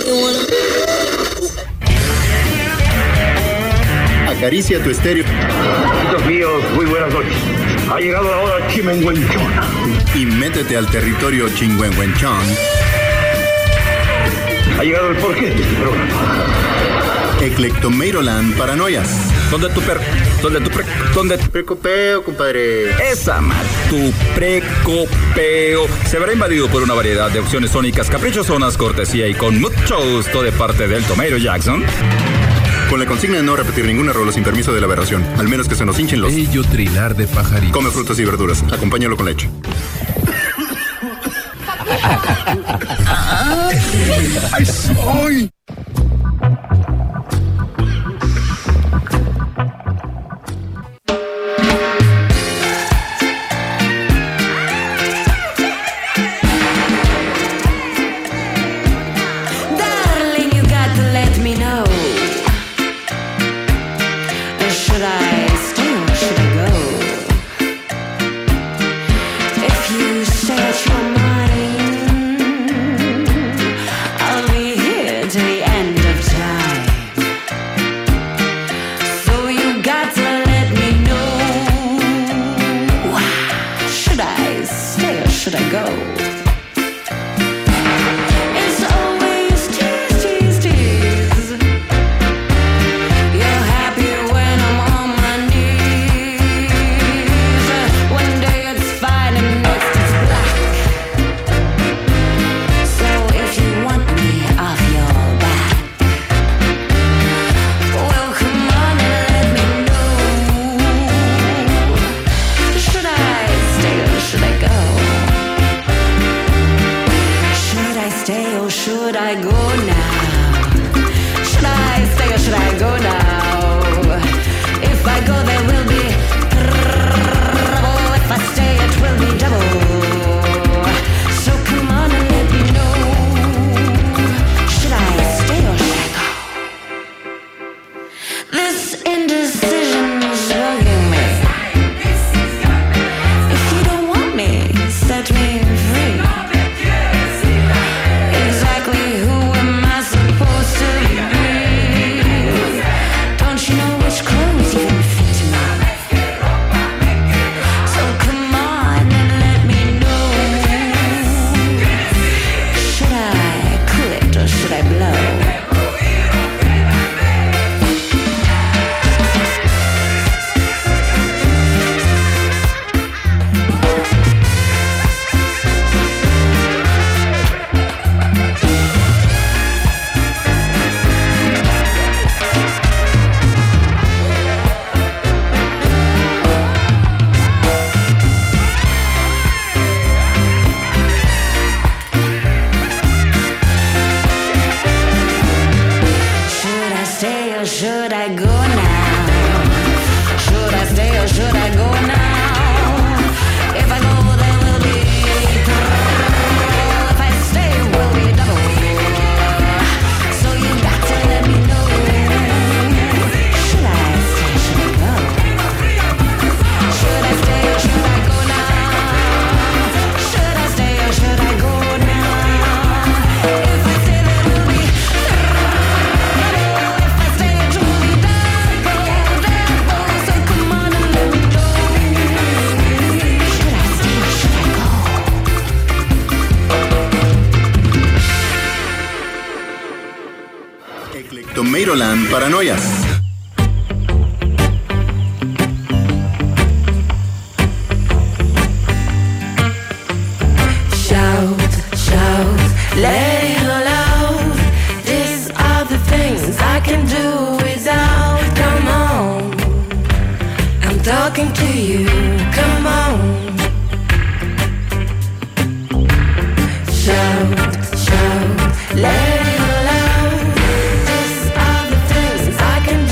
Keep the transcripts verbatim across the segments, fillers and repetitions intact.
Acaricia tu estéreo. Amigos míos, muy buenas noches. Ha llegado la hora chimenguenchona. Y métete al territorio chingüengüenchón. Ha llegado el porqué de este programa. Eclectomeiroland Paranoias. ¿Dónde tu per... ¿Dónde tu pre... ¿Dónde tu precopeo, compadre? Esa mal. Tu precopeo se verá invadido por una variedad de opciones sónicas caprichosonas, cortesía y con mucho gusto de parte del Tomeiro Jackson. Con la consigna de no repetir ninguna rola sin permiso de la aberración, al menos que se nos hinchen los... Bello trinar de pajaritos. Come frutas y verduras, acompáñalo con leche. ¡Ay, soy! Eclectomeiroland Paranoias. Shout, shout, let it all out. These are the things I can do without. Come on, I'm talking to you. Come on. Shout, shout, let it all out. These are the things I can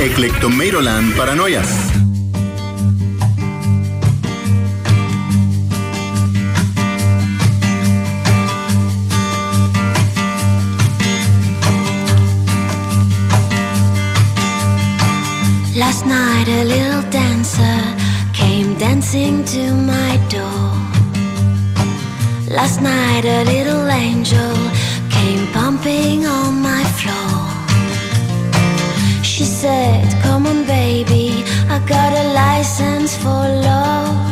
Eclectomatoland Paranoias. Last night a little dancer came dancing to my door. Last night a little angel came pumping on my floor. She said, come on baby, I got a license for love.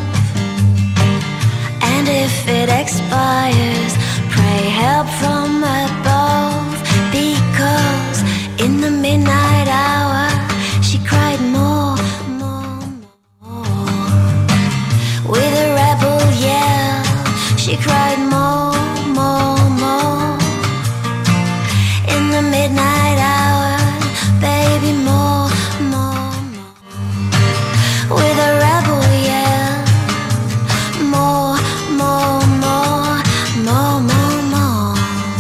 And if it expires, pray help from above. Because in the midnight hour she cried more, more, more. With a rebel yell, she cried more, more, more. In the midnight hour, baby, more, more, more. With a rebel yell, more, more, more, more, more, more.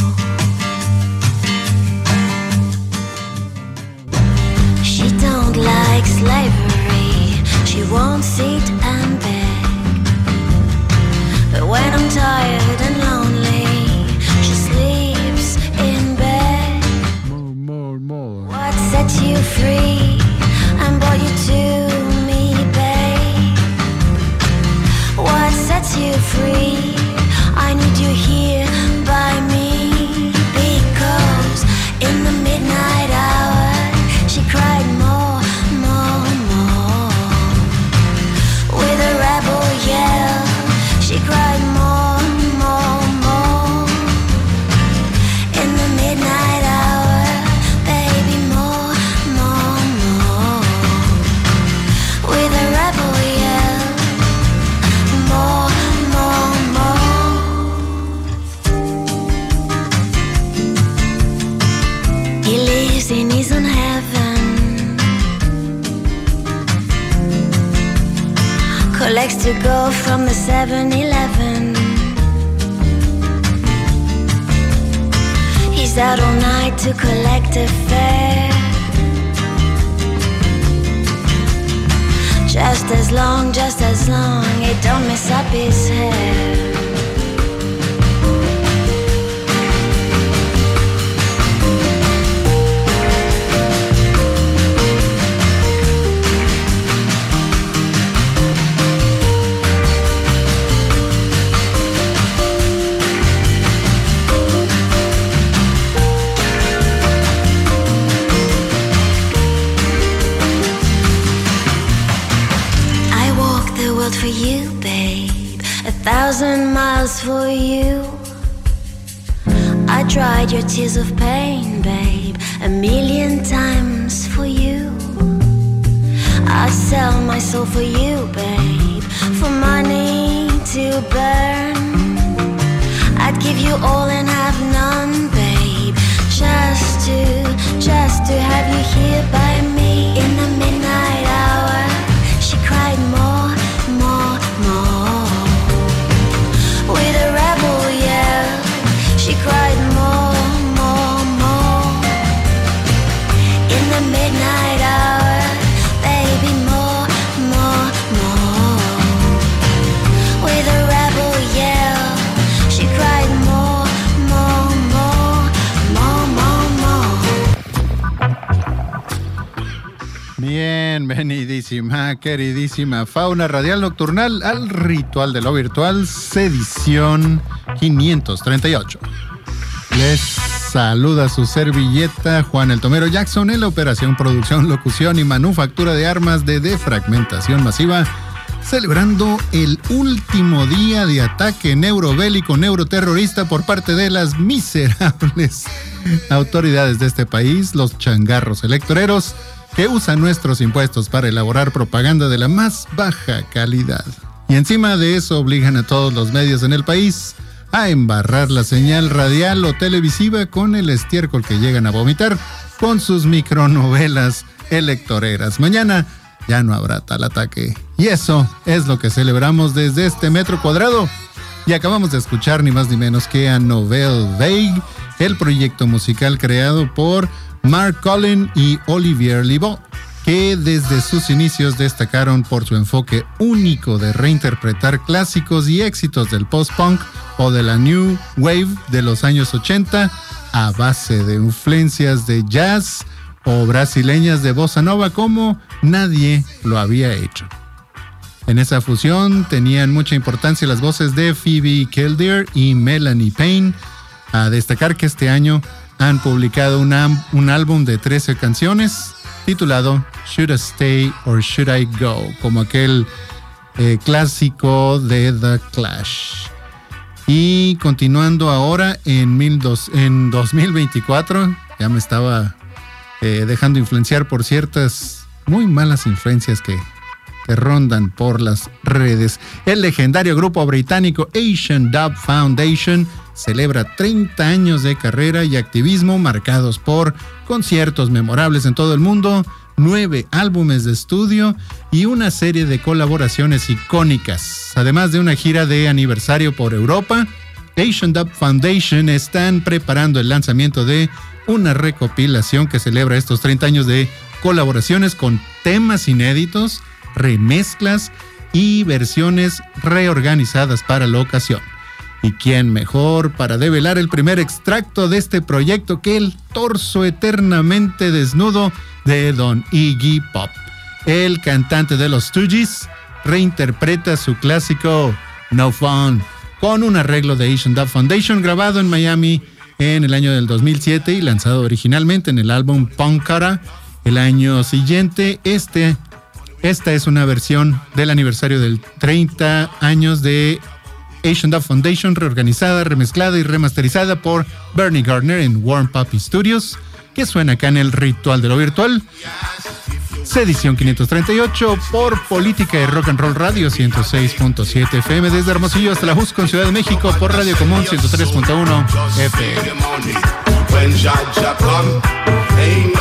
She don't like slavery, she won't sit and beg. But when I'm tired and lonely, she sleeps in bed. More, more, more. What sets you free and brought you to me, babe? What sets you free? I need you here by me. Because in the midnight hour she cried more, more, more. With a rebel yell, she cried more, more, more. In the midnight hour, baby, more, more, more. With a rebel yell, more, more, more. He lives in his own heaven, collects to go from the seven eleven. He's out all night to collect a fare. Just as long, just as long, it don't mess up his hair. For you, babe, a thousand miles for you. I dried your tears of pain, babe, a million times for you. I'd sell my soul for you, babe, for money to burn. I'd give you all and have none, babe, just to, just to have you here by me. In the midnight hour, she cried more, more, more. With a rebel yell, she cried more, more, more. In the midnight hour, baby, more, more, more. With a rebel yell, she cried more, more, more, more, more, more. Bienvenidísima, queridísima fauna radial nocturnal al ritual de lo virtual, edición quinientos treinta y ocho. Les saluda su servilleta Juan el Tomero Jackson en la operación, producción, locución y manufactura de armas de defragmentación masiva, celebrando el último día de ataque neurobélico neuroterrorista por parte de las miserables autoridades de este país, los changarros electoreros, que usan nuestros impuestos para elaborar propaganda de la más baja calidad. Y encima de eso obligan a todos los medios en el país a embarrar la señal radial o televisiva con el estiércol que llegan a vomitar con sus micronovelas electoreras. Mañana ya no habrá tal ataque. Y eso es lo que celebramos desde este metro cuadrado. Y acabamos de escuchar ni más ni menos que a Nouvelle Vague, el proyecto musical creado por Mark Collin y Olivier Libaud, que desde sus inicios destacaron por su enfoque único de reinterpretar clásicos y éxitos del post-punk o de la New Wave de los años ochenta a base de influencias de jazz o brasileñas de bossa nova como nadie lo había hecho. En esa fusión tenían mucha importancia las voces de Phoebe Kildare y Melanie Payne. A destacar que este año han publicado una, un álbum de trece canciones titulado Should I Stay or Should I Go, como aquel eh, clásico de The Clash. Y continuando ahora en, mil dos, en dos mil veinticuatro, ya me estaba eh, dejando influenciar por ciertas muy malas influencias que, que rondan por las redes. El legendario grupo británico Asian Dub Foundation celebra treinta años de carrera y activismo marcados por conciertos memorables en todo el mundo, nueve álbumes de estudio y una serie de colaboraciones icónicas. Además de una gira de aniversario por Europa, Asian Dub Foundation están preparando el lanzamiento de una recopilación que celebra estos treinta años de colaboraciones con temas inéditos, remezclas y versiones reorganizadas para la ocasión. ¿Y quién mejor para develar el primer extracto de este proyecto que el torso eternamente desnudo de Don Iggy Pop? El cantante de los Stooges reinterpreta su clásico No Fun con un arreglo de Asian Dub Foundation grabado en Miami en el año del dos mil siete y lanzado originalmente en el álbum Punkara el año siguiente. Este, esta es una versión del aniversario del treinta años de Asian Dub Foundation, reorganizada, remezclada y remasterizada por Bernie Gardner en Warm Puppy Studios, que suena acá en el Ritual de lo Virtual. Edición quinientos treinta y ocho por Política y Rock and Roll Radio ciento seis punto siete F M desde Hermosillo hasta la Jusco en Ciudad de México por Radio Común ciento tres punto uno F M.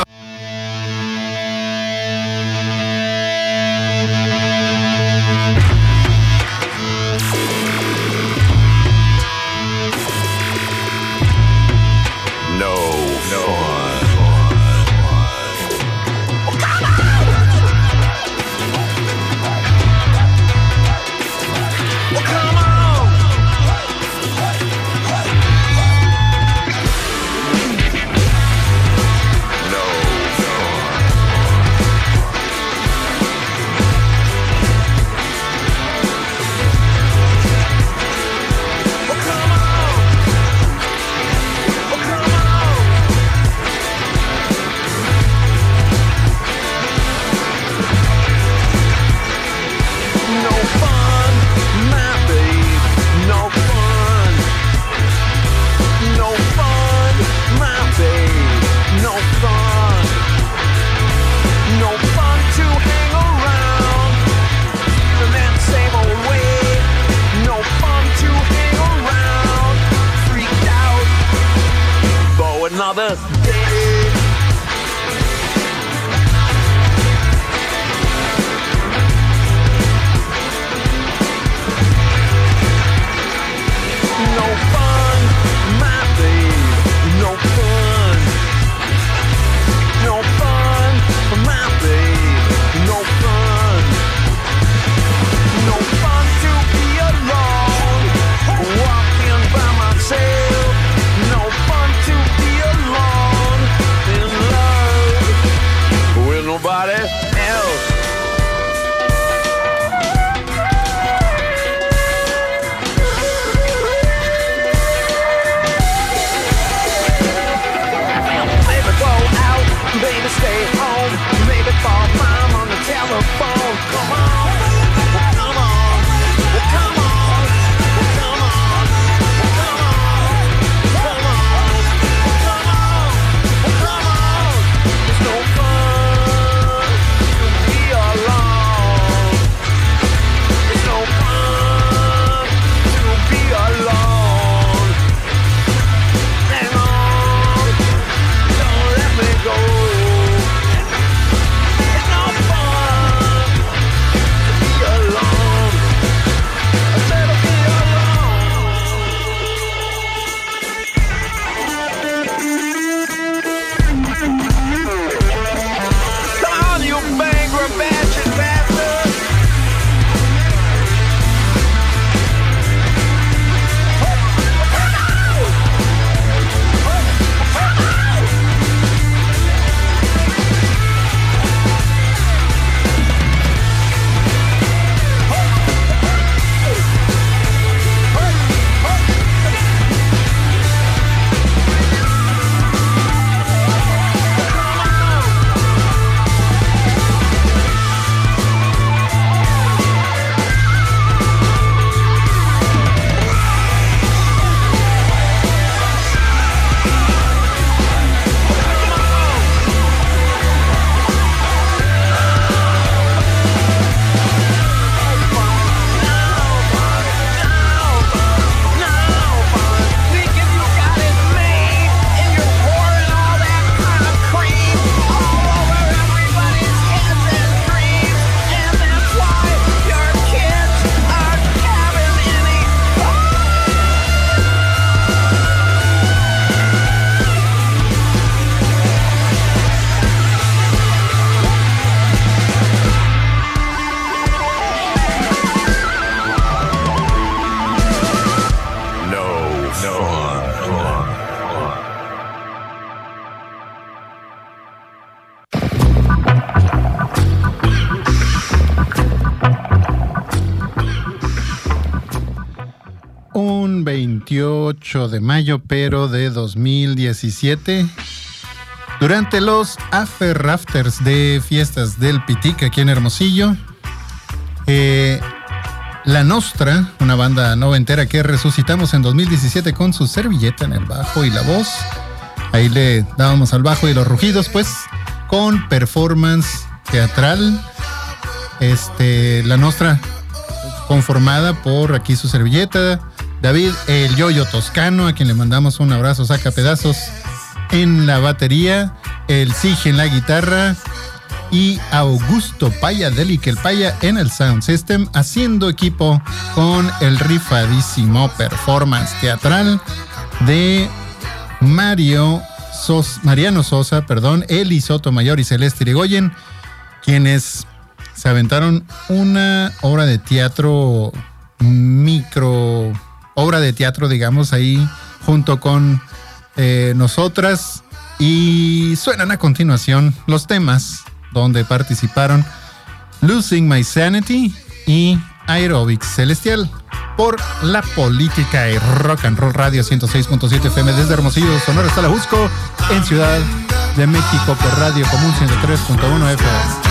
Another day. No fun, my babe. No fun. No fun, my babe. No fun. No fun to be alone, walking by myself. No fun to be alone. un veintiocho de mayo, pero de dos mil diecisiete. Durante los After Rafters de Fiestas del Pitic aquí en Hermosillo, eh, La Nostra, una banda noventera que resucitamos en dos mil diecisiete con su servilleta en el bajo y la voz. Ahí le dábamos al bajo y los rugidos, pues, con performance teatral. Este, La Nostra, conformada por aquí su servilleta, David el Yoyo Toscano, a quien le mandamos un abrazo, saca pedazos, en la batería, el Sige en la guitarra y Augusto Paya Delic el Paya en el Sound System, haciendo equipo con el rifadísimo performance teatral de Mario Sos, Mariano Sosa, perdón, Eli Sotomayor y Celeste Irigoyen, quienes se aventaron una obra de teatro, micro obra de teatro, digamos, ahí junto con eh, nosotras, y suenan a continuación los temas donde participaron Losing My Sanity y Aerobics Celestial por La Política y Rock and Roll Radio ciento seis punto siete F M desde Hermosillo, Sonora hasta La Jusco, en Ciudad de México por Radio Común ciento tres punto uno F M.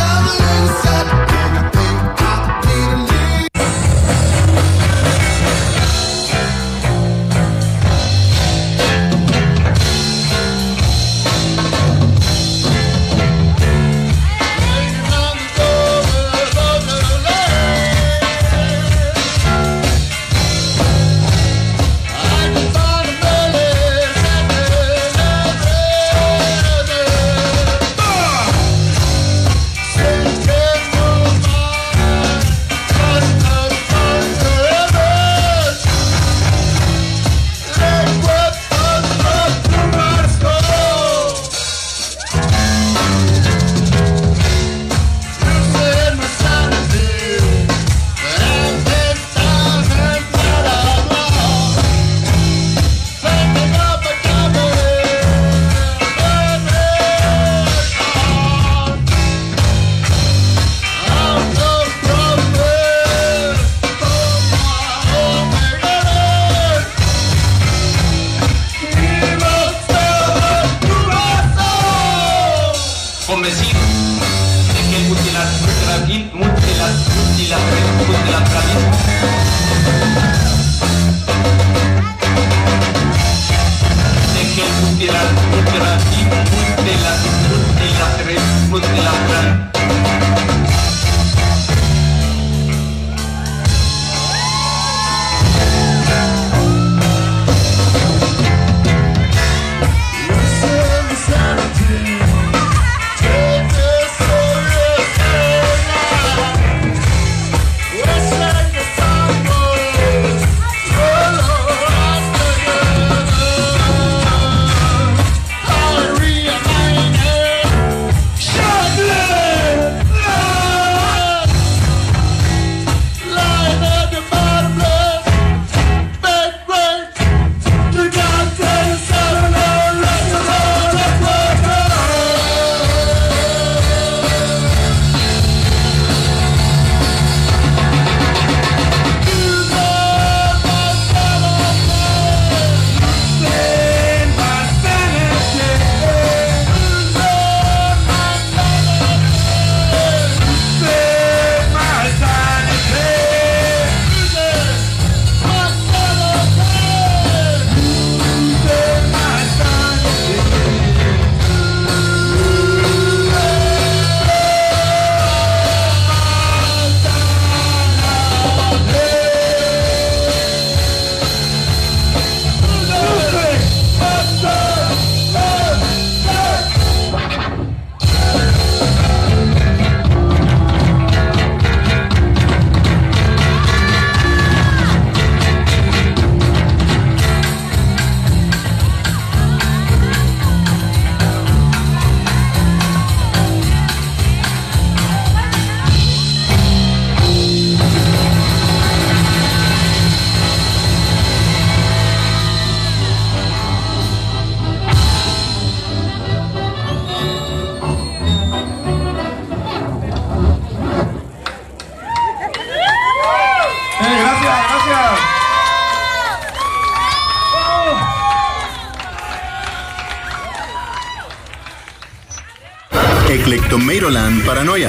Clectomeiroland Paranoia.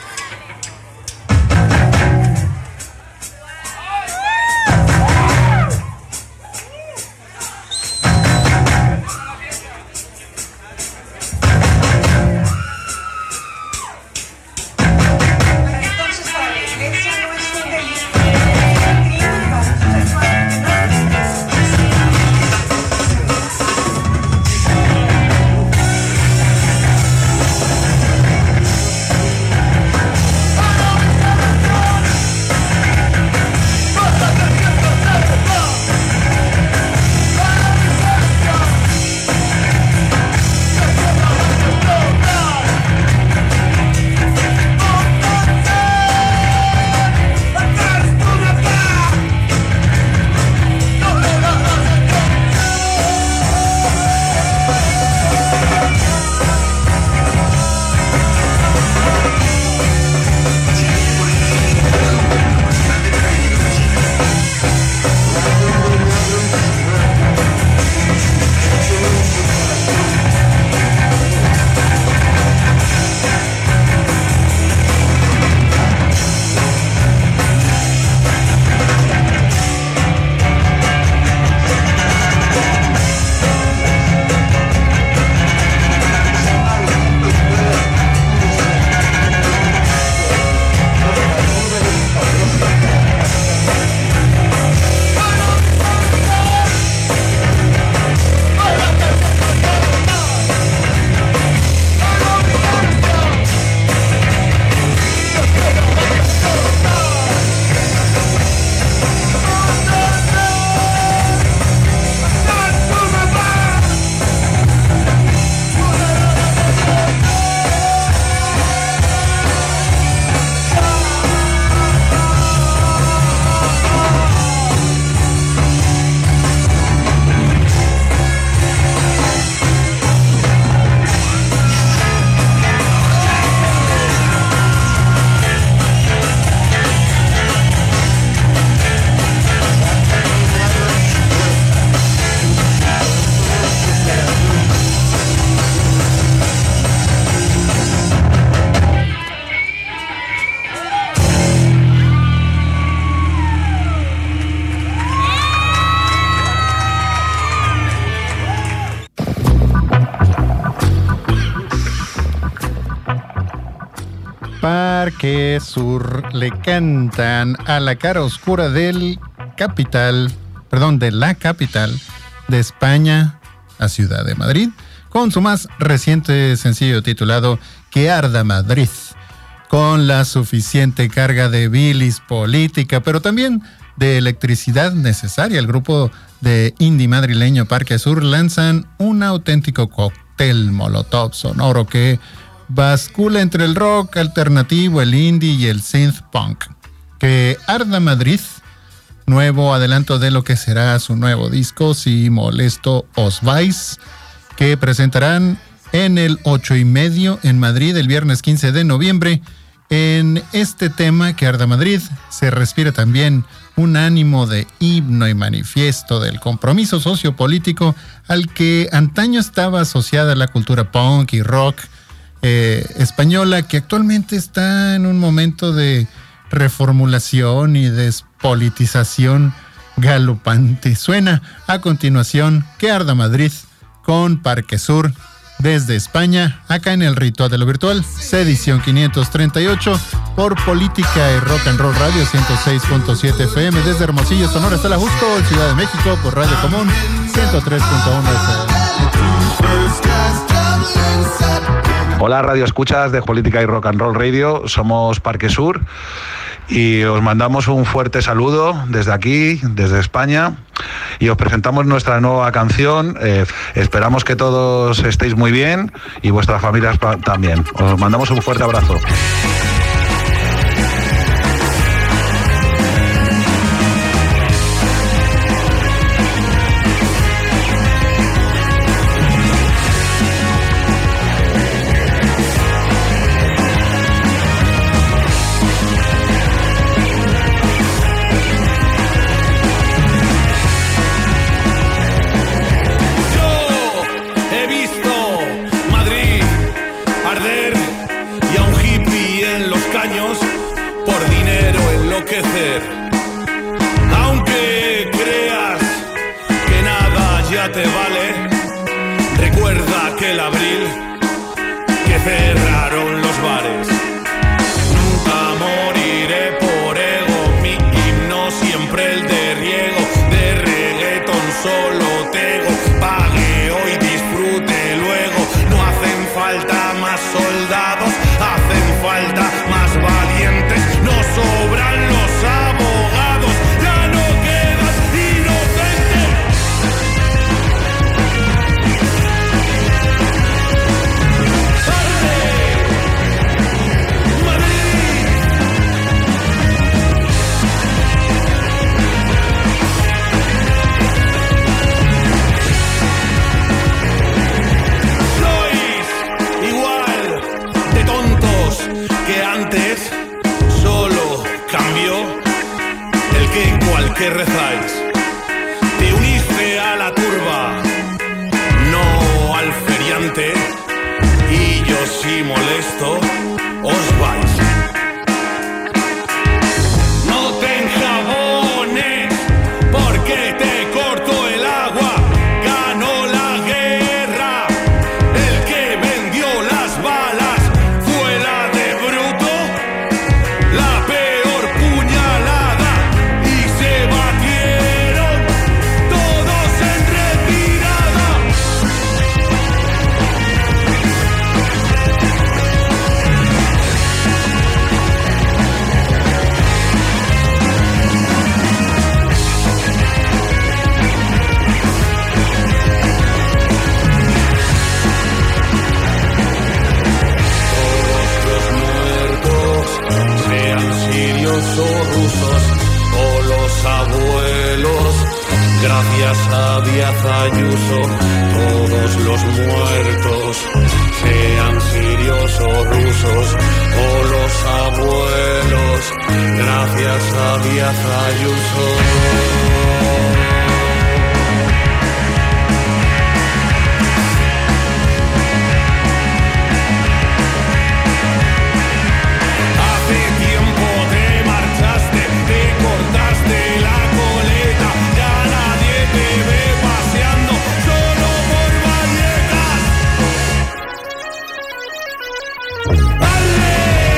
Parque Sur le cantan a la cara oscura del capital, perdón, de la capital de España, a Ciudad de Madrid, con su más reciente sencillo titulado Que Arda Madrid, con la suficiente carga de bilis política, pero también de electricidad necesaria. El grupo de indie madrileño Parque Sur lanzan un auténtico cóctel molotov sonoro que bascula entre el rock alternativo, el indie y el synth punk. Que Arda Madrid, nuevo adelanto de lo que será su nuevo disco, Si Molesto Os Vais, que presentarán en el ocho y medio en Madrid el viernes quince de noviembre. En este tema, Que Arda Madrid, se respira también un ánimo de himno y manifiesto del compromiso sociopolítico al que antaño estaba asociada la cultura punk y rock eh, española, que actualmente está en un momento de reformulación y despolitización galopante. Suena a continuación Que Arda Madrid con Parque Sur desde España, acá en el Ritual de lo Virtual, edición quinientos treinta y ocho, por Política y Rock and Roll Radio ciento seis punto siete F M, desde Hermosillo, Sonora, hasta la Jusco, en Ciudad de México, por Radio Común ciento tres punto uno F M. Hola, radio escuchas de Política y Rock and Roll Radio, somos Parque Sur y os mandamos un fuerte saludo desde aquí, desde España, y os presentamos nuestra nueva canción. Eh, esperamos que todos estéis muy bien y vuestras familias también. Os mandamos un fuerte abrazo. He visto Madrid arder ya te vale. Recuerda aquel abril que cerraron los bares. Nunca moriré por ego, mi himno siempre el de riego. De reggaetón solo tego, pague hoy, disfrute luego. No hacen falta más soldados, hacen falta más valientes. No sobran los abogados, ya no quedan inocentes. ¡Arde! ¡Madrid! Sois igual de tontos que antes, solo cambió el que igual que rezáis. Te uniste a la turba, no al feriante, y yo si molesto os vais. No te enjabones porque te corto el agua. Ganó la guerra el que vendió las balas. Fue la de Bruto la peor puñalada y se batieron todos en retirada. Todos los muertos, sean sirios o rusos o los abuelos, gracias a Díaz Ayuso. Todos los muertos, sean sirios o rusos o los abuelos, gracias a Díaz Ayuso. Hace tiempo te marchaste, te cortaste la coleta, ya nadie te ve paseando solo por Vallecas. ¡Ale!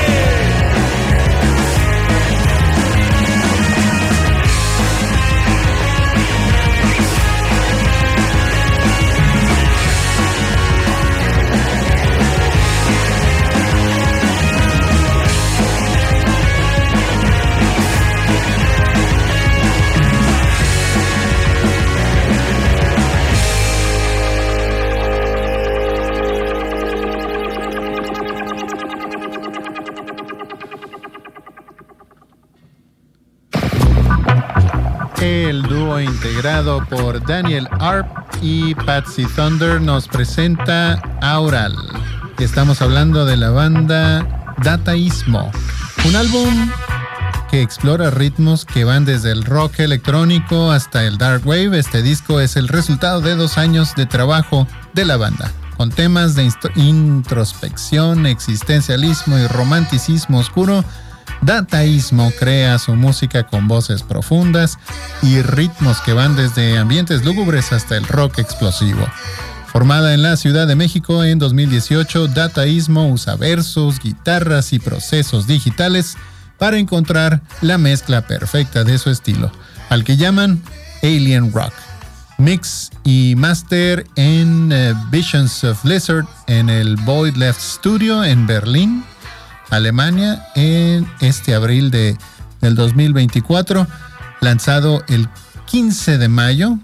El dúo integrado por Daniel Arp y Patsy Thunder nos presenta Aural. Estamos hablando de la banda Dataísmo, un álbum que explora ritmos que van desde el rock electrónico hasta el dark wave. Este disco es el resultado de dos años de trabajo de la banda, con temas de introspección, existencialismo y romanticismo oscuro. Dataísmo crea su música con voces profundas y ritmos que van desde ambientes lúgubres hasta el rock explosivo. Formada en la Ciudad de México en dos mil dieciocho, Dataísmo usa versos, guitarras y procesos digitales para encontrar la mezcla perfecta de su estilo, al que llaman Alien Rock. Mix y master en uh, Visions of Lizard en el Void Left Studio en Berlín, Alemania, en este abril de, del dos mil veinticuatro, lanzado el quince de mayo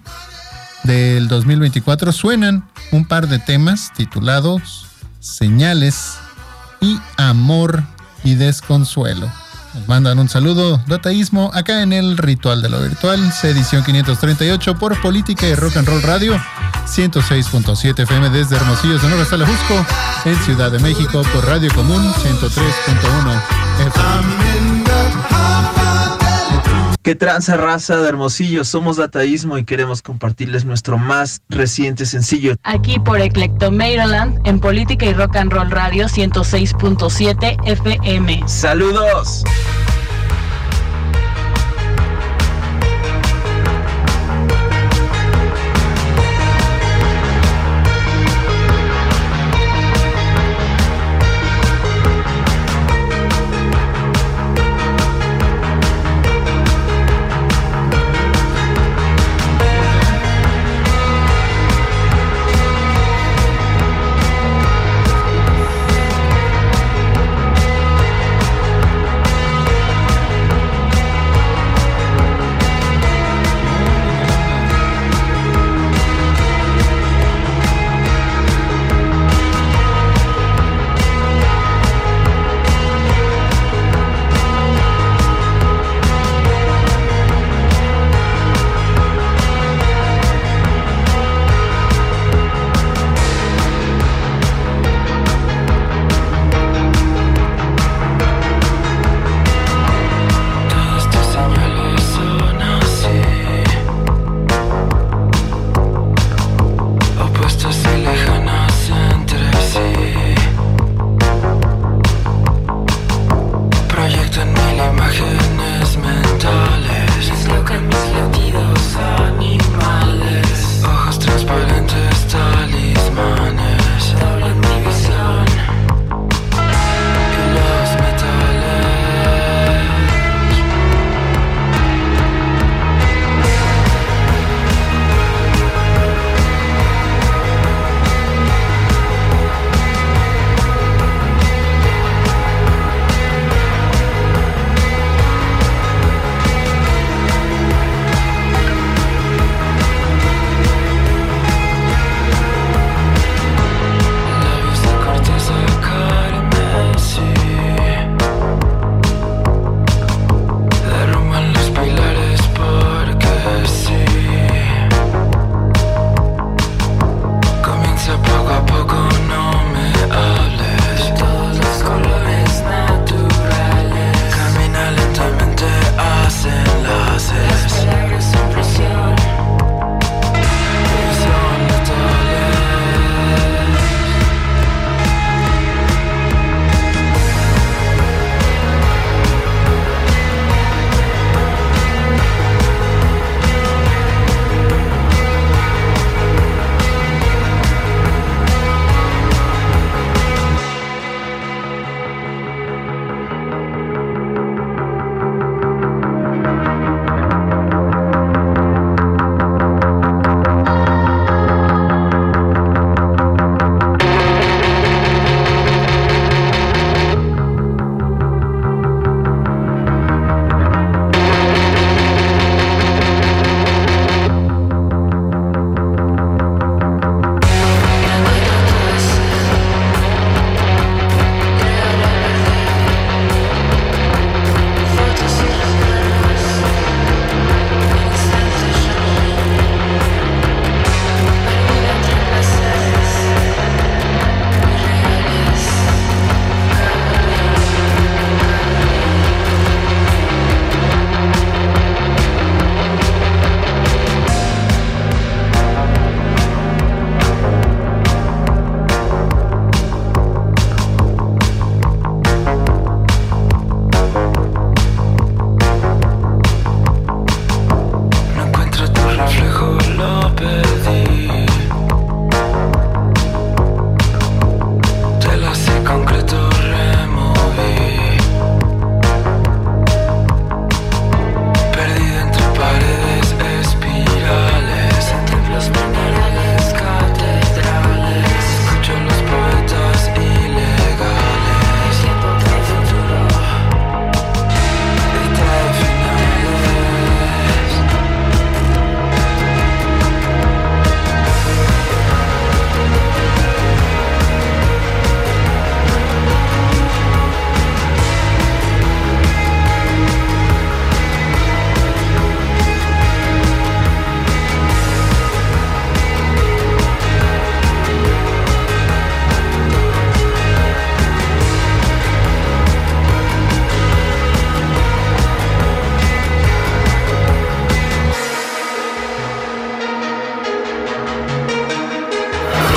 del dos mil veinticuatro. Suenan un par de temas titulados Señales y Amor y Desconsuelo. Nos mandan un saludo, Dataísmo, acá en el Ritual de lo Virtual, edición quinientos treinta y ocho por Política y Rock and Roll Radio, ciento seis punto siete F M desde Hermosillo, Sonora hasta La Jusco, en Ciudad de México por Radio Común, ciento tres punto uno F M. ¿Qué tranza, raza de Hermosillo? Somos Dataísmo y queremos compartirles nuestro más reciente sencillo. Aquí por Eclecto Maryland, en Política y Rock and Roll Radio ciento seis punto siete F M. ¡Saludos!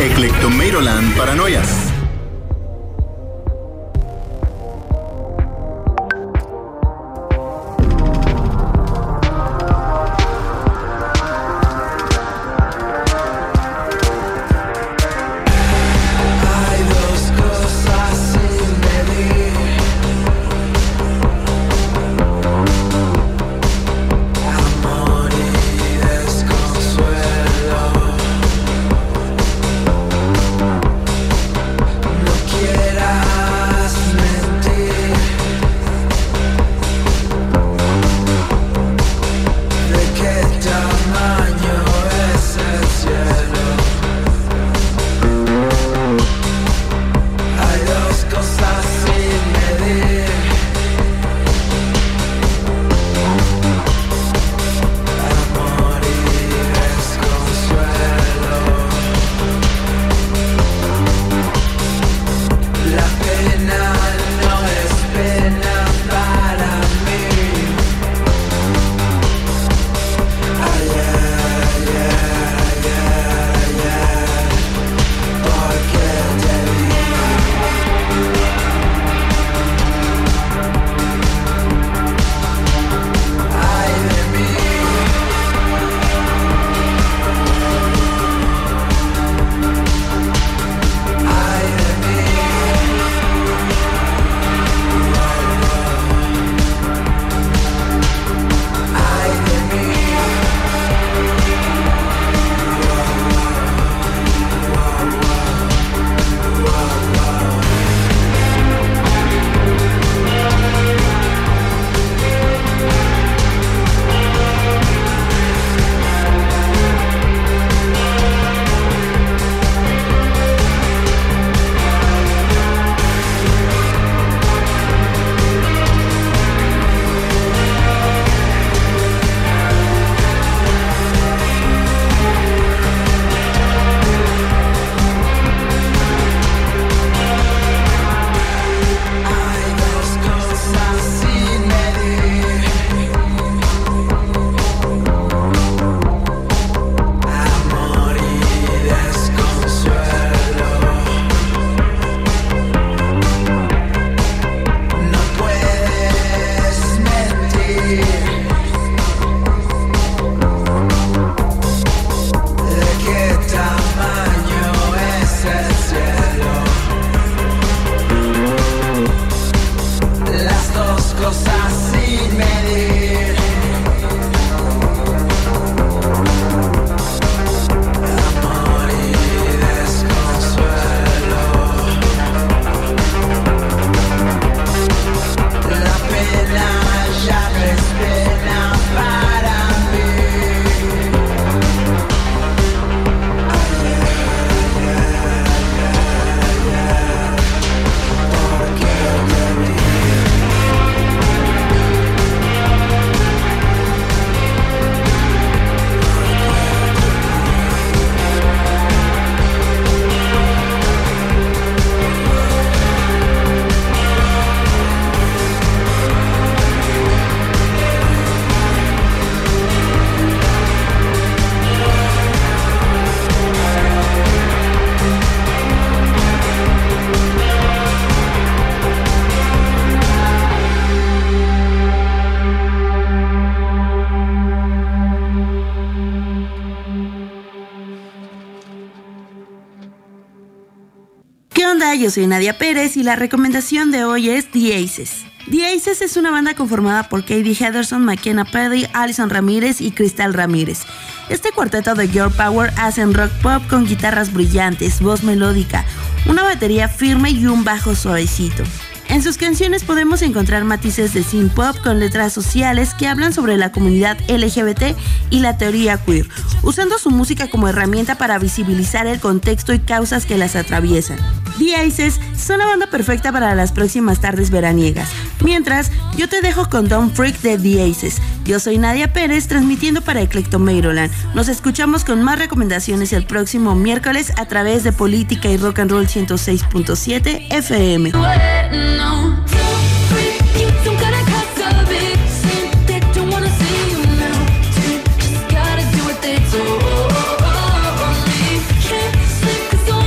Eclectomeiroland Paranoias. Hola, yo soy Nadia Pérez y la recomendación de hoy es The Aces. The Aces es una banda conformada por Katie Henderson, McKenna Peddy, Alison Ramírez y Cristal Ramírez. Este cuarteto de girl power hacen rock pop con guitarras brillantes, voz melódica, una batería firme y un bajo suavecito. En sus canciones podemos encontrar matices de synth pop con letras sociales que hablan sobre la comunidad L G B T y la teoría queer, usando su música como herramienta para visibilizar el contexto y causas que las atraviesan. The Aces son la banda perfecta para las próximas tardes veraniegas. Mientras, yo te dejo con Don't Freak de The Aces. Yo soy Nadia Pérez, transmitiendo para Eclectomeiroland. Nos escuchamos con más recomendaciones el próximo miércoles a través de Política y Rock and Roll ciento seis punto siete F M. So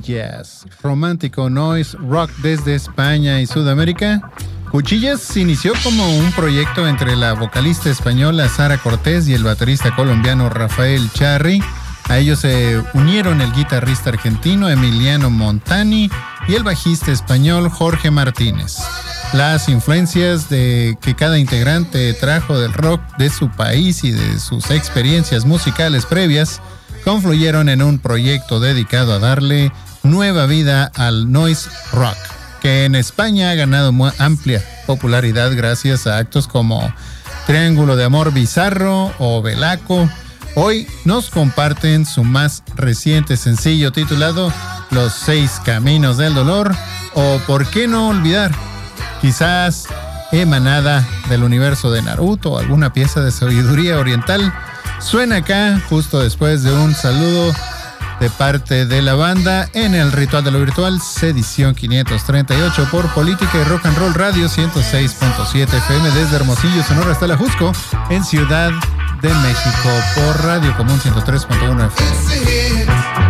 Cuchillas, romántico noise rock desde España y Sudamérica. Cuchillas inició como un proyecto entre la vocalista española Sara Cortés y el baterista colombiano Rafael Charri. A ellos se unieron el guitarrista argentino Emiliano Montani y el bajista español Jorge Martínez. Las influencias de que cada integrante trajo del rock de su país y de sus experiencias musicales previas confluyeron en un proyecto dedicado a darle nueva vida al noise rock, que en España ha ganado amplia popularidad gracias a actos como Triángulo de Amor Bizarro o Belaco. Hoy nos comparten su más reciente sencillo titulado Los Seis Caminos del Dolor, o ¿por qué no olvidar? Quizás emanada del universo de Naruto o alguna pieza de sabiduría oriental. Suena acá justo después de un saludo de parte de la banda en el Ritual de lo Virtual, edición quinientos treinta y ocho por Política y Rock and Roll Radio ciento seis punto siete F M desde Hermosillo, Sonora hasta La Jusco, en Ciudad de México por Radio Común ciento tres punto uno F M.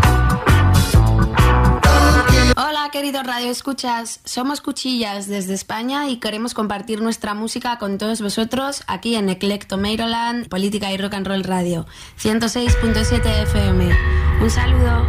Hola queridos radioescuchas, somos Cuchillas desde España y queremos compartir nuestra música con todos vosotros aquí en Eclecto Maryland, Política y Rock and Roll Radio ciento seis punto siete F M. Un saludo.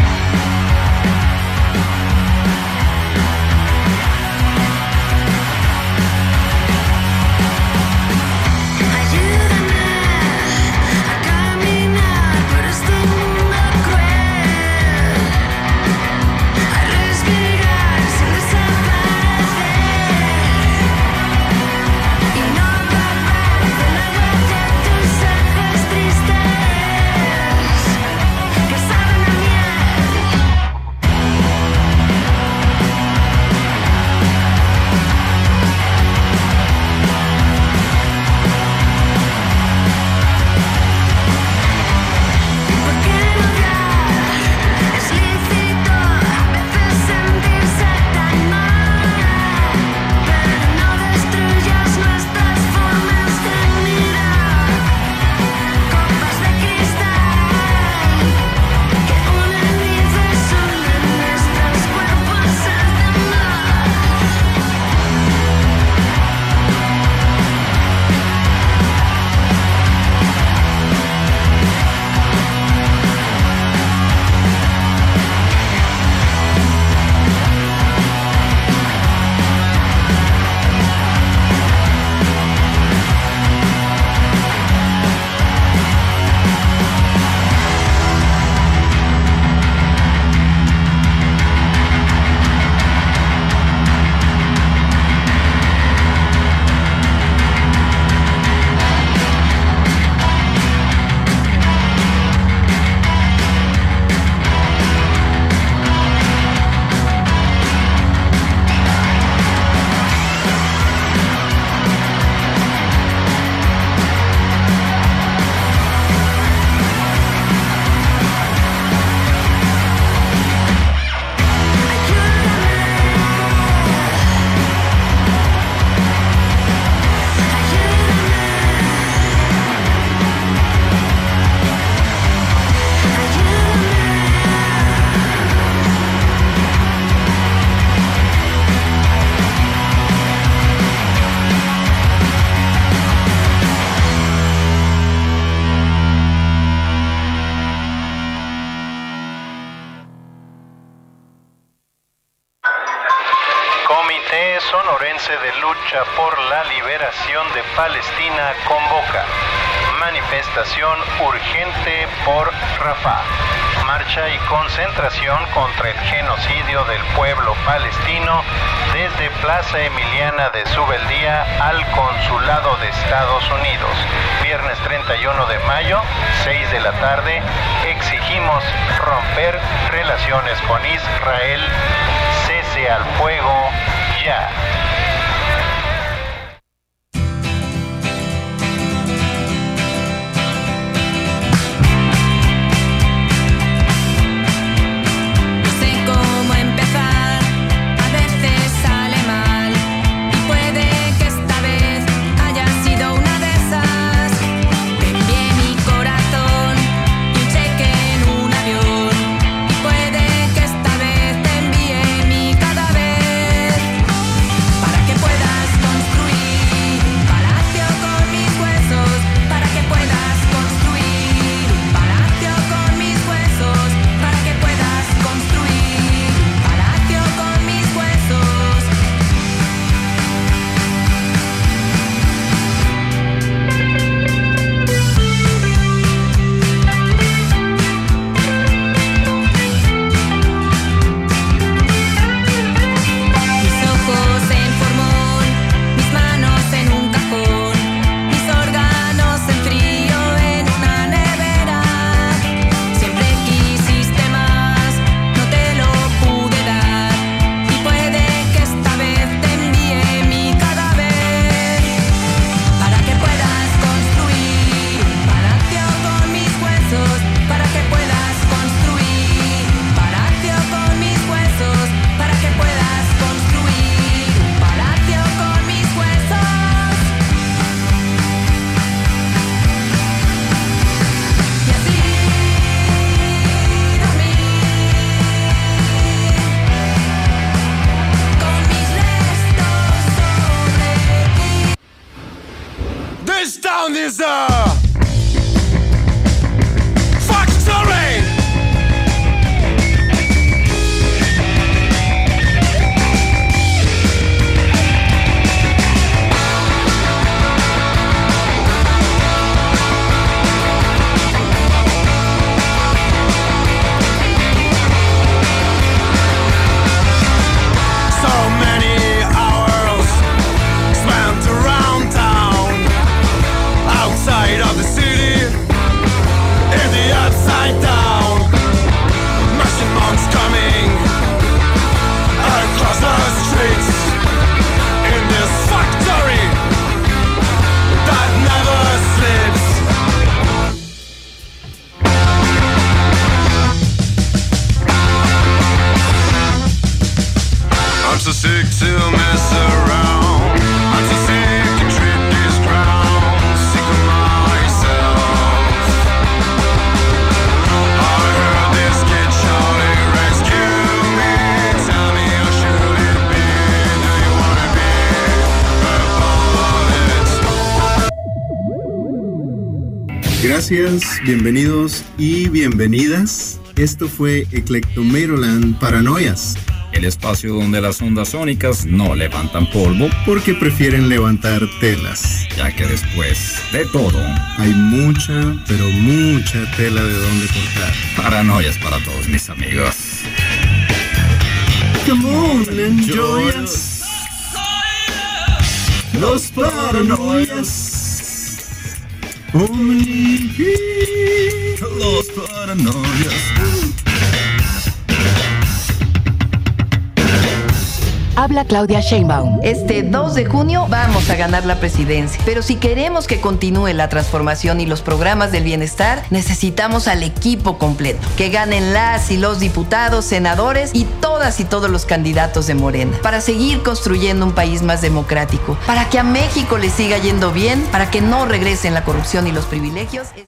Sonorense de Lucha por la Liberación de Palestina convoca manifestación urgente por Rafah, marcha y concentración contra el genocidio del pueblo palestino desde Plaza Emiliana de Subeldía al Consulado de Estados Unidos. Viernes treinta y uno de mayo, seis de la tarde, exigimos romper relaciones con Israel, cese al fuego ya. Esta vez to mess around. I'm too sick to trip this ground, sick of myself. I heard this kid shouting, rescue me, tell me how should it be? Do you wanna be a pilot? Gracias, bienvenidos y bienvenidas. Esto fue Eclectomeiroland Paranoias. El espacio donde las ondas sónicas no levantan polvo, Porque prefieren levantar telas. ya que después de todo, Hay mucha, pero mucha tela de donde cortar. paranoias para todos mis amigos. Come on, enjoy us. Los paranoias. Omni. Los paranoias. Habla Claudia Sheinbaum. Este dos de junio vamos a ganar la presidencia. Pero si queremos que continúe la transformación y los programas del bienestar, necesitamos al equipo completo. Que ganen las y los diputados, senadores y todas y todos los candidatos de Morena. Para seguir construyendo un país más democrático. Para que a México le siga yendo bien. Para que no regresen la corrupción y los privilegios.